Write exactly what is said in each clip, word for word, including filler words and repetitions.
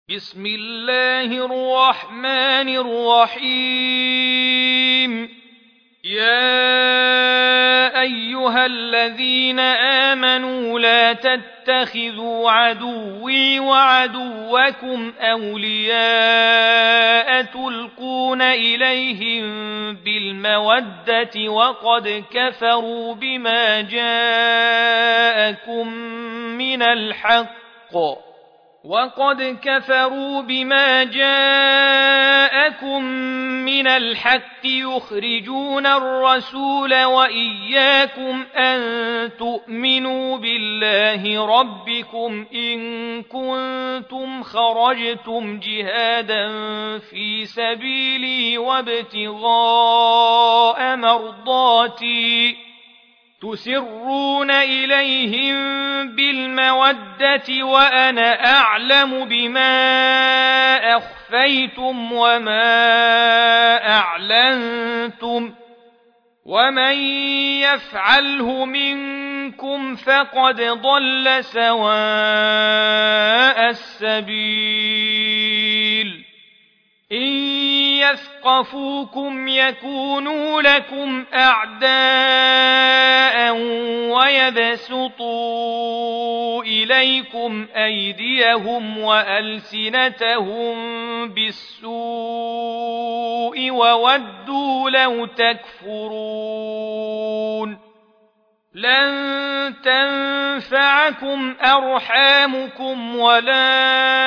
بسم الله الرحمن الرحيم يا أيها الذين آمنوا لا تتخذوا عدوي وعدوكم أولياء تلقون إليهم بالمودة وقد كفروا بما جاءكم من الحق وقد كفروا بما جاءكم من الحق يخرجون الرسول وإياكم أن تؤمنوا بالله ربكم إن كنتم خرجتم جهادا في سبيلي وابتغاء مرضاتي تسرون إليهم بالمودة وأنا أعلم بما أخفيتم وما أعلنتم ومن يفعله منكم فقد ضل سواء السبيل إن يثقفوكم يكونوا لكم أعداء ويبسطوا إليكم أيديهم وألسنتهم بالسوء وودوا لو تكفرون لن تنفعكم أرحامكم ولا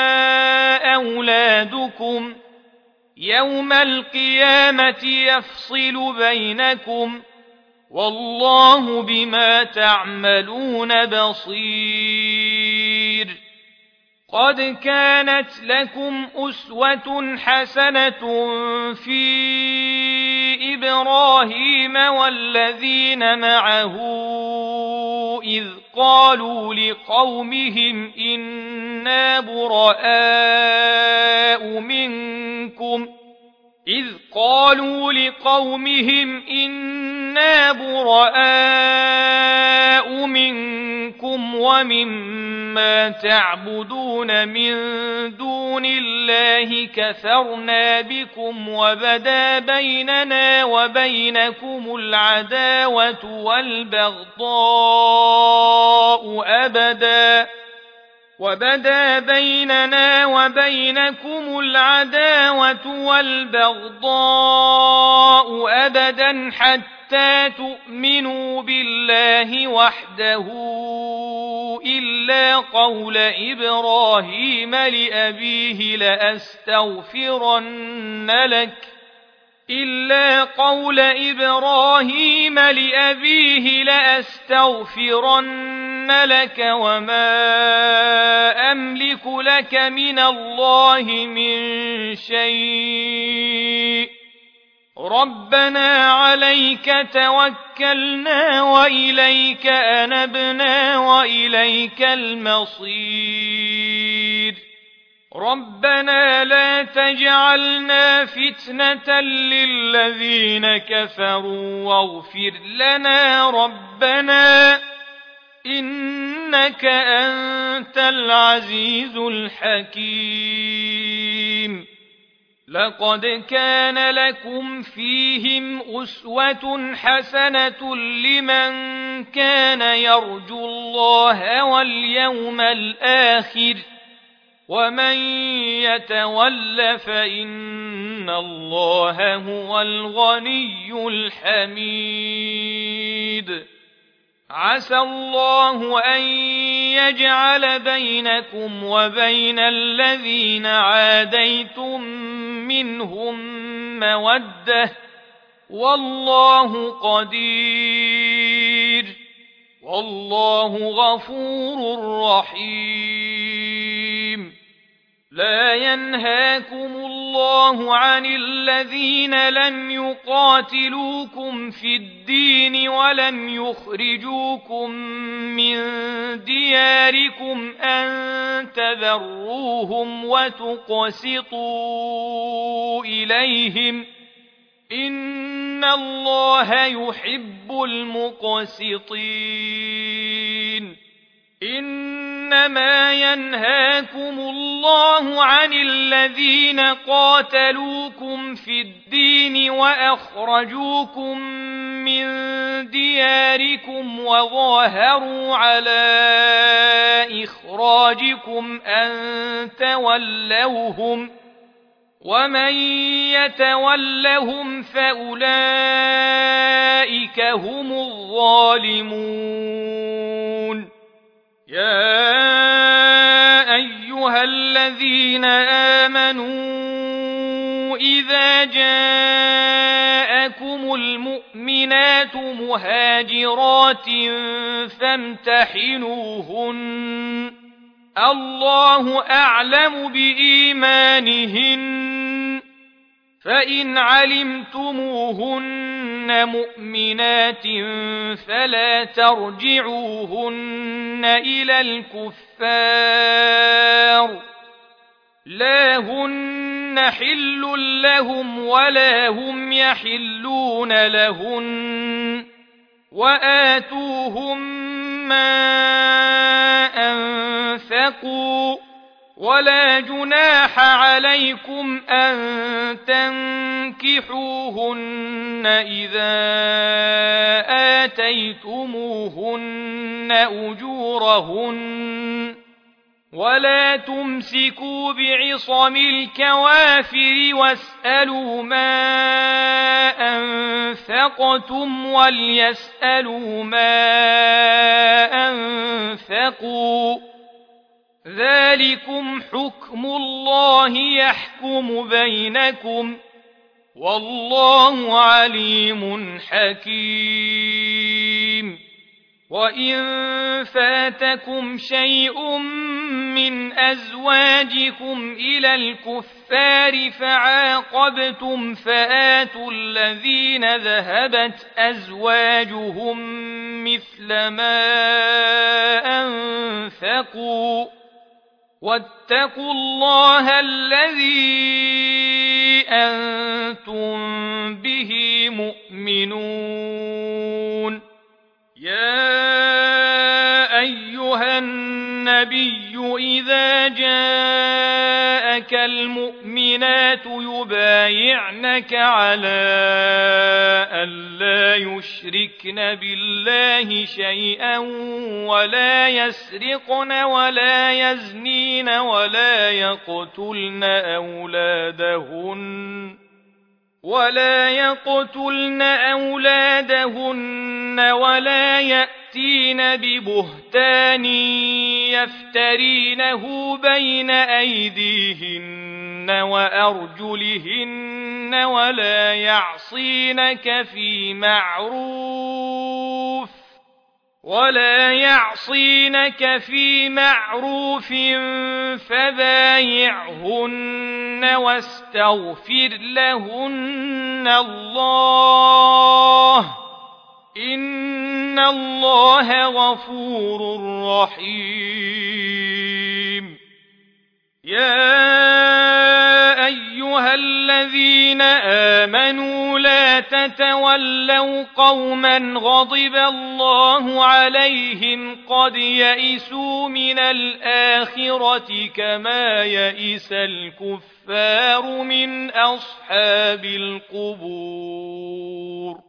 أولادكم يوم القيامة يفصل بينكم والله بما تعملون بصير قد كانت لكم أسوة حسنة في إبراهيم والذين معه إذ قالوا لقومهم إنا براء منكم إذ قالوا لقومهم إنا براء منكم ومما تعبدون من دون الله كفرنا بكم وبدا بيننا وبينكم العداوة والبغضاء أبدا وبدا بيننا وبينكم العداوة والبغضاء أبدا حتى تؤمنوا بالله وحده إلا قول إبراهيم لأبيه لأستغفرن لك إلا قول إبراهيم لأبيه لأستغفرن لك وما أملك لك من الله من شيء ربنا عليك توكلنا وإليك أنبنا وإليك المصير ربنا لا تجعلنا فتنة للذين كفروا واغفر لنا ربنا إنك أنت العزيز الحكيم لقد كان لكم فيهم أسوة حسنة لمن كان يرجو الله واليوم الآخر ومن يتول فإن الله هو الغني الحميد عسى الله أن يجعل بينكم وبين الذين عاديتم منهم مودة والله قدير والله غفور رحيم لا ينهاكم الله عن الذين لم يقاتلوكم في الدين ولم يخرجوكم من دياركم أن تذروهم وتقسطوا إليهم إن الله يحب المقسطين إن إنما ينهاكم الله عن الذين قاتلوكم في الدين وأخرجوكم من دياركم وظاهروا على إخراجكم أن تولوهم ومن يتولهم فأولئك هم الظالمون يا أيها الذين آمنوا إذا جاءكم المؤمنات مهاجرات فامتحنوهن الله أعلم بإيمانهن فإن علمتموهن مؤمنات فلا ترجعوهن إلى الكفار لا هن حل لهم ولا هم يحلون لهن وآتوهم ما أنفقوا ولا جناح عليكم أن تنكحوهن إذا آتيتموهن أجورهن ولا تمسكوا بعصم الكوافر واسألوا ما أنفقتم وليسألوا ما أنفقوا ذلكم حكم الله يحكم بينكم والله عليم حكيم وإن فاتكم شيء من أزواجكم إلى الكفار فعاقبتم فآتوا الذين ذهبت أزواجهم مثل ما أنفقوا واتقوا الله الذي أنتم به مؤمنون يا أيها النبي إذا جاءك المؤمنات يبايعنك على أن لا يشركن بالله شيئا ولا يسرقن ولا يزنين ولا يقتلن أولادهن ولا يقتلن أولادهن ولا يأتين ببهتان يفترينه بين أيديهن وأرجلهن ولا يعصينك في معروف ولا يعصينك في معروف فبايعهن واستغفر لهن الله إن الله غفور رحيم يا أيها الذين آمنوا لا تتولوا قوما غضب الله عليهم قد يئسوا من الآخرة كما يئس الكفار من أصحاب القبور